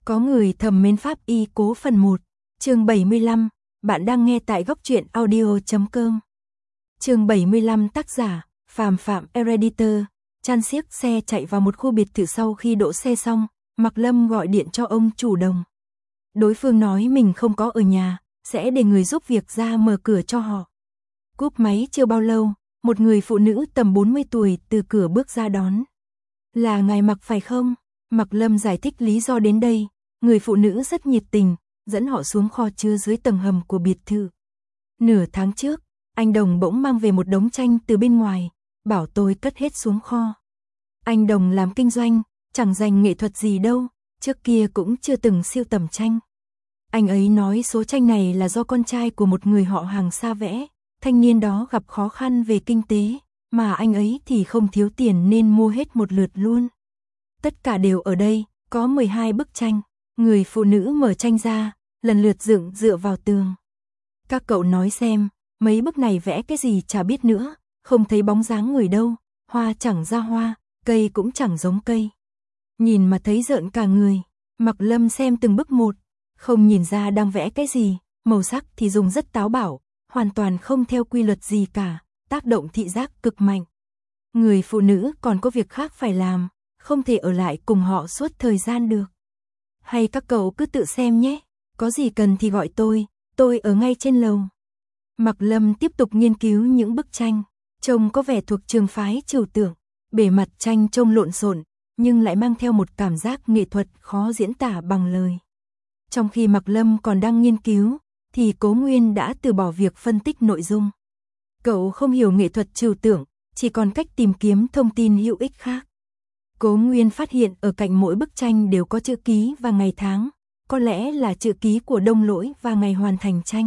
Có người thầm mến pháp y cố phần 1, chương 75, bạn đang nghe tại góc truyện audio.com. Chương 75 tác giả, Phạm Editor, Chan xiếc xe chạy vào một khu biệt thự sau khi đỗ xe xong, Mạc Lâm gọi điện cho ông chủ Đồng. Đối phương nói mình không có ở nhà, sẽ để người giúp việc ra mở cửa cho họ. Cúp máy chưa bao lâu, một người phụ nữ tầm 40 tuổi từ cửa bước ra đón. Là ngài Mạc phải không? Mạc Lâm giải thích lý do đến đây, người phụ nữ rất nhiệt tình, dẫn họ xuống kho chứa dưới tầng hầm của biệt thự. Nửa tháng trước, anh Đồng bỗng mang về một đống tranh từ bên ngoài, bảo tôi cất hết xuống kho. Anh Đồng làm kinh doanh, chẳng dành nghệ thuật gì đâu, trước kia cũng chưa từng sưu tầm tranh. Anh ấy nói số tranh này là do con trai của một người họ hàng xa vẽ, thanh niên đó gặp khó khăn về kinh tế, mà anh ấy thì không thiếu tiền nên mua hết một lượt luôn. Tất cả đều ở đây, có 12 bức tranh. Người phụ nữ mở tranh ra, lần lượt dựng dựa vào tường. Các cậu nói xem, mấy bức này vẽ cái gì chả biết nữa, không thấy bóng dáng người đâu, hoa chẳng ra hoa, cây cũng chẳng giống cây. Nhìn mà thấy rợn cả người. Mạc Lâm xem từng bức một, không nhìn ra đang vẽ cái gì, màu sắc thì dùng rất táo bạo, hoàn toàn không theo quy luật gì cả, tác động thị giác cực mạnh. Người phụ nữ còn có việc khác phải làm, không thể ở lại cùng họ suốt thời gian được. Hay các cậu cứ tự xem nhé, có gì cần thì gọi tôi ở ngay trên lầu. Mạc Lâm tiếp tục nghiên cứu những bức tranh, trông có vẻ thuộc trường phái trừu tượng, bề mặt tranh trông lộn xộn, nhưng lại mang theo một cảm giác nghệ thuật khó diễn tả bằng lời. Trong khi Mạc Lâm còn đang nghiên cứu, thì Cố Nguyên đã từ bỏ việc phân tích nội dung. Cậu không hiểu nghệ thuật trừu tượng, chỉ còn cách tìm kiếm thông tin hữu ích khác. Cố Nguyên phát hiện ở cạnh mỗi bức tranh đều có chữ ký và ngày tháng, có lẽ là chữ ký của Đông Lỗi và ngày hoàn thành tranh.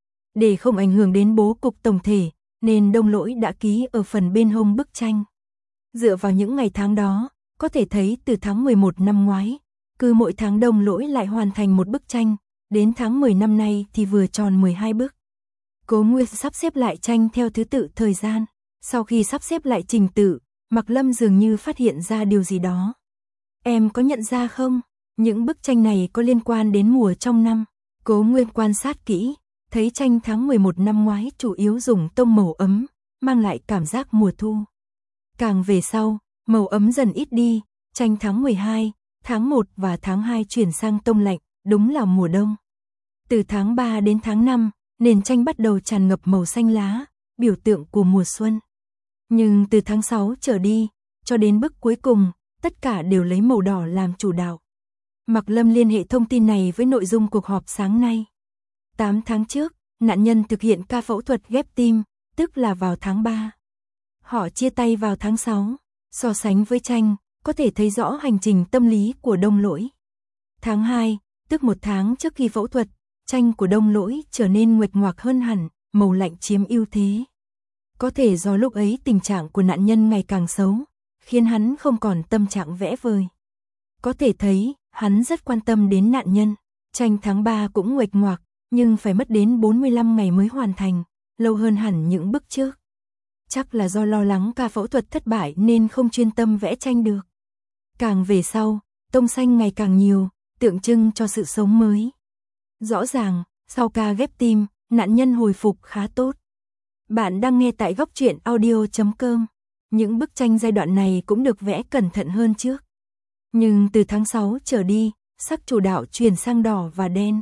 Để không ảnh hưởng đến bố cục tổng thể, nên Đông Lỗi đã ký ở phần bên hông bức tranh. Dựa vào những ngày tháng đó, có thể thấy từ tháng 11 năm ngoái, cứ mỗi tháng Đông Lỗi lại hoàn thành một bức tranh, đến tháng 10 năm nay thì vừa tròn 12 bức. Cố Nguyên sắp xếp lại tranh theo thứ tự thời gian, sau khi sắp xếp lại trình tự, Mạc Lâm dường như phát hiện ra điều gì đó. Em có nhận ra không? Những bức tranh này có liên quan đến mùa trong năm. Cố Nguyên quan sát kỹ, thấy tranh tháng 11 năm ngoái chủ yếu dùng tông màu ấm, mang lại cảm giác mùa thu. Càng về sau, màu ấm dần ít đi, tranh tháng 12, tháng 1 và tháng 2 chuyển sang tông lạnh, đúng là mùa đông. Từ tháng 3 đến tháng 5, nền tranh bắt đầu tràn ngập màu xanh lá, biểu tượng của mùa xuân. Nhưng từ tháng 6 trở đi, cho đến bức cuối cùng, tất cả đều lấy màu đỏ làm chủ đạo. Mạc Lâm liên hệ thông tin này với nội dung cuộc họp sáng nay. 8 tháng trước, nạn nhân thực hiện ca phẫu thuật ghép tim, tức là vào tháng 3. Họ chia tay vào tháng 6, so sánh với tranh, có thể thấy rõ hành trình tâm lý của Đông Lỗi. Tháng 2, tức một tháng trước khi phẫu thuật, tranh của Đông Lỗi trở nên nguệch ngoạc hơn hẳn, màu lạnh chiếm ưu thế. Có thể do lúc ấy tình trạng của nạn nhân ngày càng xấu, khiến hắn không còn tâm trạng vẽ vời. Có thể thấy, hắn rất quan tâm đến nạn nhân. Tranh tháng 3 cũng nguệch ngoạc, nhưng phải mất đến 45 ngày mới hoàn thành, lâu hơn hẳn những bức trước. Chắc là do lo lắng ca phẫu thuật thất bại nên không chuyên tâm vẽ tranh được. Càng về sau, tông xanh ngày càng nhiều, tượng trưng cho sự sống mới. Rõ ràng, sau ca ghép tim, nạn nhân hồi phục khá tốt. Bạn đang nghe tại góc truyện audio.com. Những bức tranh giai đoạn này cũng được vẽ cẩn thận hơn trước. Nhưng từ tháng 6 trở đi, sắc chủ đạo chuyển sang đỏ và đen.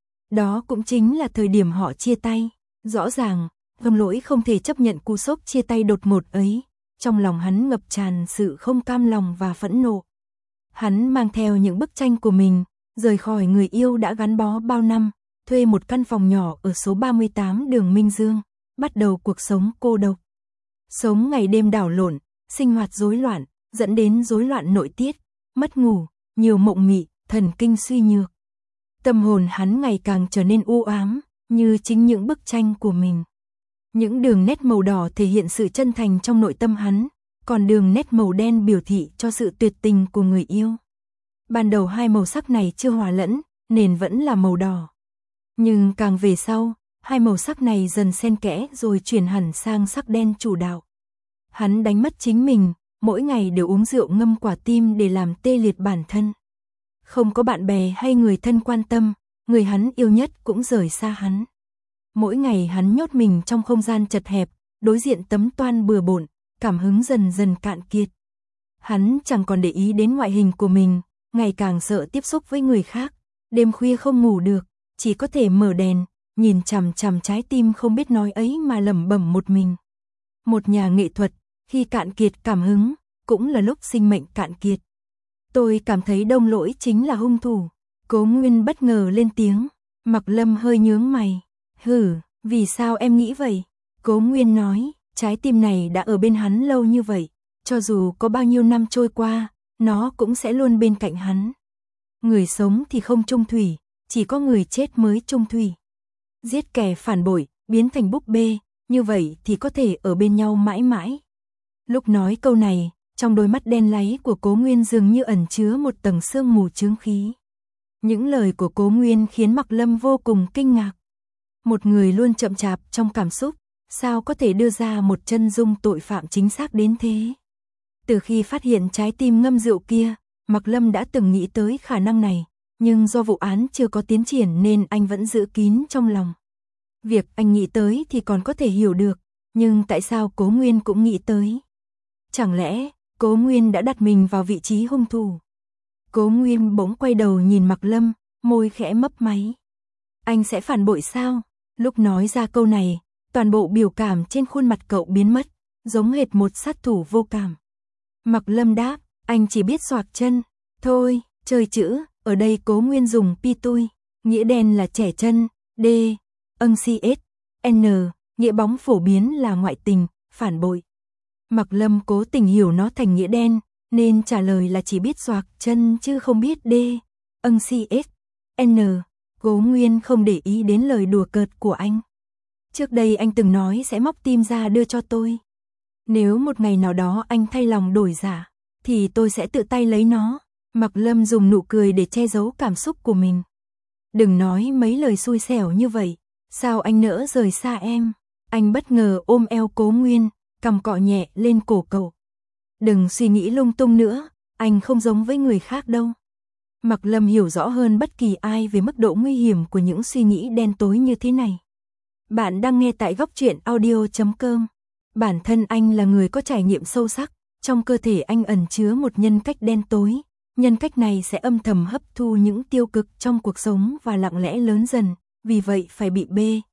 Đó cũng chính là thời điểm họ chia tay. Rõ ràng, Đông Lỗi không thể chấp nhận cú sốc chia tay đột ngột ấy. Trong lòng hắn ngập tràn sự không cam lòng và phẫn nộ. Hắn mang theo những bức tranh của mình, rời khỏi người yêu đã gắn bó bao năm, thuê một căn phòng nhỏ ở số 38 đường Minh Dương, bắt đầu cuộc sống cô độc. Sống ngày đêm đảo lộn, sinh hoạt rối loạn, dẫn đến rối loạn nội tiết, mất ngủ, nhiều mộng mị, thần kinh suy nhược. Tâm hồn hắn ngày càng trở nên u ám, như chính những bức tranh của mình. Những đường nét màu đỏ thể hiện sự chân thành trong nội tâm hắn, còn đường nét màu đen biểu thị cho sự tuyệt tình của người yêu. Ban đầu hai màu sắc này chưa hòa lẫn, nền vẫn là màu đỏ. Nhưng càng về sau, hai màu sắc này dần xen kẽ rồi chuyển hẳn sang sắc đen chủ đạo. Hắn đánh mất chính mình, mỗi ngày đều uống rượu ngâm quả tim để làm tê liệt bản thân. Không có bạn bè hay người thân quan tâm, người hắn yêu nhất cũng rời xa hắn. Mỗi ngày hắn nhốt mình trong không gian chật hẹp, đối diện tấm toan bừa bộn, cảm hứng dần dần cạn kiệt. Hắn chẳng còn để ý đến ngoại hình của mình, ngày càng sợ tiếp xúc với người khác, đêm khuya không ngủ được, chỉ có thể mở đèn, nhìn chằm chằm trái tim không biết nói ấy mà lẩm bẩm một mình. Một nhà nghệ thuật, khi cạn kiệt cảm hứng, cũng là lúc sinh mệnh cạn kiệt. Tôi cảm thấy Đông Lỗi chính là hung thủ. Cố Nguyên bất ngờ lên tiếng, Mặc Lâm hơi nhướng mày. Hử, vì sao em nghĩ vậy? Cố Nguyên nói, trái tim này đã ở bên hắn lâu như vậy, cho dù có bao nhiêu năm trôi qua, nó cũng sẽ luôn bên cạnh hắn. Người sống thì không chung thủy, chỉ có người chết mới chung thủy. Giết kẻ phản bội, biến thành búp bê, như vậy thì có thể ở bên nhau mãi mãi. Lúc nói câu này, trong đôi mắt đen láy của Cố Nguyên dường như ẩn chứa một tầng sương mù chướng khí. Những lời của Cố Nguyên khiến Mặc Lâm vô cùng kinh ngạc. Một người luôn chậm chạp trong cảm xúc, sao có thể đưa ra một chân dung tội phạm chính xác đến thế? Từ khi phát hiện trái tim ngâm rượu kia, Mặc Lâm đã từng nghĩ tới khả năng này, nhưng do vụ án chưa có tiến triển nên anh vẫn giữ kín trong lòng. Việc anh nghĩ tới thì còn có thể hiểu được, nhưng tại sao Cố Nguyên cũng nghĩ tới? Chẳng lẽ Cố Nguyên đã đặt mình vào vị trí hung thủ? Cố Nguyên bỗng quay đầu nhìn Mặc Lâm, môi khẽ mấp máy. Anh sẽ phản bội sao? Lúc nói ra câu này, toàn bộ biểu cảm trên khuôn mặt cậu biến mất, giống hệt một sát thủ vô cảm. Mặc Lâm đáp, anh chỉ biết xoạc chân. Thôi, chơi chữ, ở đây Cố Nguyên dùng pi tui, nghĩa đen là trẻ chân, d, cs, n, nghĩa bóng phổ biến là ngoại tình, phản bội. Mặc Lâm cố tình hiểu nó thành nghĩa đen, nên trả lời là chỉ biết xoạc chân chứ không biết d, cs, n. Cố Nguyên không để ý đến lời đùa cợt của anh. Trước đây anh từng nói sẽ móc tim ra đưa cho tôi. Nếu một ngày nào đó anh thay lòng đổi dạ, thì tôi sẽ tự tay lấy nó. Mặc Lâm dùng nụ cười để che giấu cảm xúc của mình. Đừng nói mấy lời xui xẻo như vậy, sao anh nỡ rời xa em? Anh bất ngờ ôm eo Cố Nguyên, cằm cọ nhẹ lên cổ cậu. Đừng suy nghĩ lung tung nữa, anh không giống với người khác đâu. Mặc Lâm hiểu rõ hơn bất kỳ ai về mức độ nguy hiểm của những suy nghĩ đen tối như thế này. Bạn đang nghe tại góc truyện audio.com. Bản thân anh là người có trải nghiệm sâu sắc, trong cơ thể anh ẩn chứa một nhân cách đen tối. Nhân cách này sẽ âm thầm hấp thu những tiêu cực trong cuộc sống và lặng lẽ lớn dần, vì vậy phải bị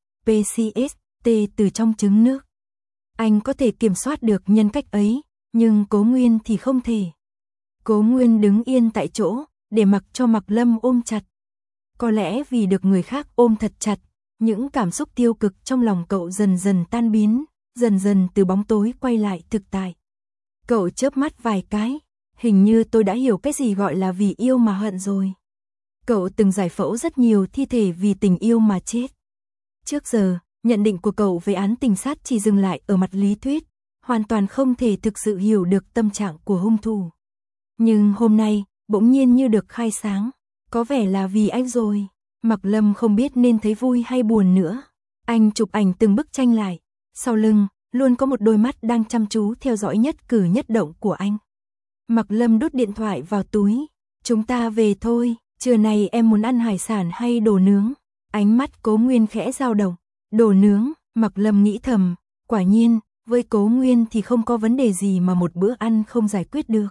PCST từ trong trứng nước. Anh có thể kiểm soát được nhân cách ấy, nhưng Cố Nguyên thì không thể. Cố Nguyên đứng yên tại chỗ, để mặc cho Mặc Lâm ôm chặt. Có lẽ vì được người khác ôm thật chặt, những cảm xúc tiêu cực trong lòng cậu dần dần tan biến, dần dần từ bóng tối quay lại thực tại. Cậu chớp mắt vài cái, hình như tôi đã hiểu cái gì gọi là vì yêu mà hận rồi. Cậu từng giải phẫu rất nhiều thi thể vì tình yêu mà chết. Trước giờ, nhận định của cậu về án tình sát chỉ dừng lại ở mặt lý thuyết, hoàn toàn không thể thực sự hiểu được tâm trạng của hung thủ. Nhưng hôm nay, bỗng nhiên như được khai sáng, có vẻ là vì anh rồi. Mặc Lâm không biết nên thấy vui hay buồn nữa. Anh chụp ảnh từng bức tranh lại, sau lưng luôn có một đôi mắt đang chăm chú theo dõi nhất cử nhất động của anh. Mặc Lâm đút điện thoại vào túi. Chúng ta về thôi, trưa nay em muốn ăn hải sản hay đồ nướng? Ánh mắt Cố Nguyên khẽ dao động. Đồ nướng, Mặc Lâm nghĩ thầm, quả nhiên, với Cố Nguyên thì không có vấn đề gì mà một bữa ăn không giải quyết được.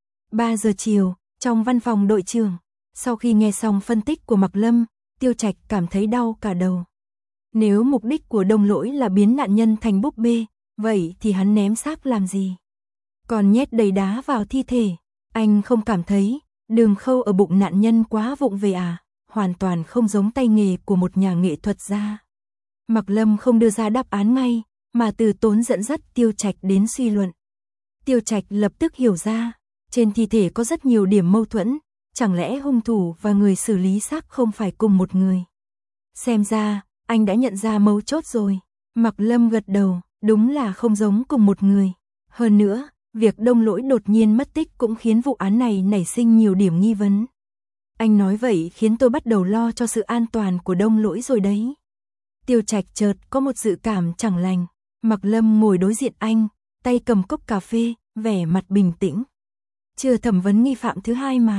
3 giờ chiều, trong văn phòng đội trưởng, sau khi nghe xong phân tích của Mặc Lâm, Tiêu Trạch cảm thấy đau cả đầu. Nếu mục đích của Đông Lỗi là biến nạn nhân thành búp bê, vậy thì hắn ném xác làm gì? Còn nhét đầy đá vào thi thể, anh không cảm thấy đường khâu ở bụng nạn nhân quá vụng về à? Hoàn toàn không giống tay nghề của một nhà nghệ thuật gia. Mặc Lâm không đưa ra đáp án ngay, mà từ tốn dẫn dắt Tiêu Trạch đến suy luận. Tiêu Trạch lập tức hiểu ra, trên thi thể có rất nhiều điểm mâu thuẫn, chẳng lẽ hung thủ và người xử lý xác không phải cùng một người? Xem ra, anh đã nhận ra mấu chốt rồi. Mặc Lâm gật đầu, đúng là không giống cùng một người. Hơn nữa, việc Đông Lỗi đột nhiên mất tích cũng khiến vụ án này nảy sinh nhiều điểm nghi vấn. Anh nói vậy khiến tôi bắt đầu lo cho sự an toàn của Đông Lỗi rồi đấy. Tiêu Trạch chợt có một dự cảm chẳng lành. Mặc Lâm ngồi đối diện anh, tay cầm cốc cà phê, vẻ mặt bình tĩnh. Chưa thẩm vấn nghi phạm thứ hai mà.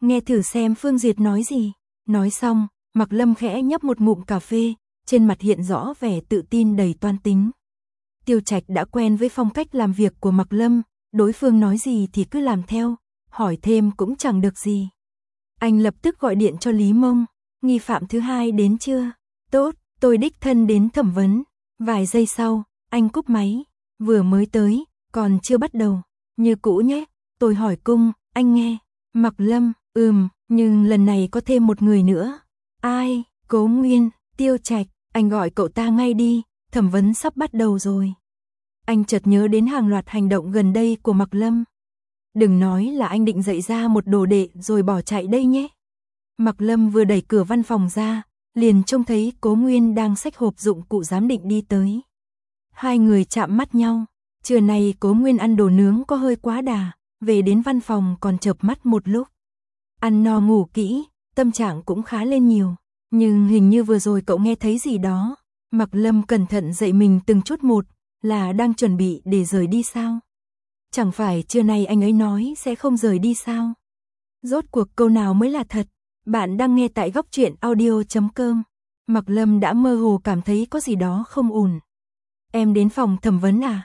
nghe thử xem Phương Duyệt nói gì. Nói xong, Mạc Lâm khẽ nhấp một ngụm cà phê, trên mặt hiện rõ vẻ tự tin đầy toan tính. Tiêu Trạch đã quen với phong cách làm việc của Mạc Lâm, đối phương nói gì thì cứ làm theo, hỏi thêm cũng chẳng được gì. Anh lập tức gọi điện cho Lý Mông, nghi phạm thứ hai đến chưa? Tốt, tôi đích thân đến thẩm vấn. Vài giây sau, anh cúp máy, vừa mới tới, còn chưa bắt đầu. Như cũ nhé, tôi hỏi cung, anh nghe. Mạc Lâm, nhưng lần này có thêm một người nữa. Ai? Cố Nguyên, Tiêu Trạch, anh gọi cậu ta ngay đi, thẩm vấn sắp bắt đầu rồi. Anh chợt nhớ đến hàng loạt hành động gần đây của Mạc Lâm. Đừng nói là anh định dạy ra một đồ đệ rồi bỏ chạy đây nhé. Mạc Lâm vừa đẩy cửa văn phòng ra, liền trông thấy Cố Nguyên đang xách hộp dụng cụ giám định đi tới. Hai người chạm mắt nhau, trưa nay Cố Nguyên ăn đồ nướng có hơi quá đà, về đến văn phòng còn chợp mắt một lúc. Ăn no ngủ kỹ, tâm trạng cũng khá lên nhiều, nhưng hình như vừa rồi cậu nghe thấy gì đó. Mạc Lâm cẩn thận dạy mình từng chút một, là đang chuẩn bị để rời đi sao? Chẳng phải trưa nay anh ấy nói sẽ không rời đi sao? Rốt cuộc câu nào mới là thật? Bạn đang nghe tại góc truyện audio.com. Mạc Lâm đã mơ hồ cảm thấy có gì đó không ổn. Em đến phòng thẩm vấn à?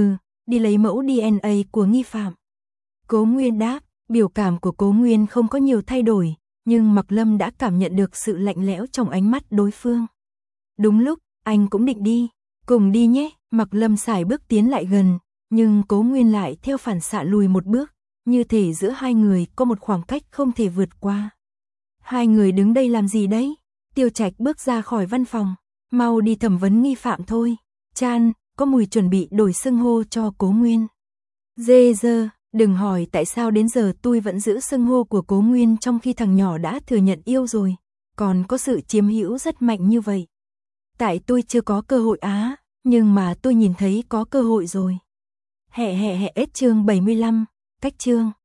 Đi lấy mẫu DNA của nghi phạm. Cố Nguyên đáp, biểu cảm của Cố Nguyên không có nhiều thay đổi, nhưng Mạc Lâm đã cảm nhận được sự lạnh lẽo trong ánh mắt đối phương. Đúng lúc, anh cũng định đi. Cùng đi nhé. Mạc Lâm sải bước tiến lại gần, nhưng Cố Nguyên lại theo phản xạ lùi một bước, như thể giữa hai người có một khoảng cách không thể vượt qua. Hai người đứng đây làm gì đấy? Tiêu Trạch bước ra khỏi văn phòng, mau đi thẩm vấn nghi phạm thôi. Chan, có mùi chuẩn bị đổi xưng hô cho Cố Nguyên. Dê dơ, đừng hỏi tại sao đến giờ tôi vẫn giữ xưng hô của Cố Nguyên trong khi thằng nhỏ đã thừa nhận yêu rồi, còn có sự chiếm hữu rất mạnh như vậy. Tại tôi chưa có cơ hội á, nhưng mà tôi nhìn thấy có cơ hội rồi. Hết chương 75, cách chương.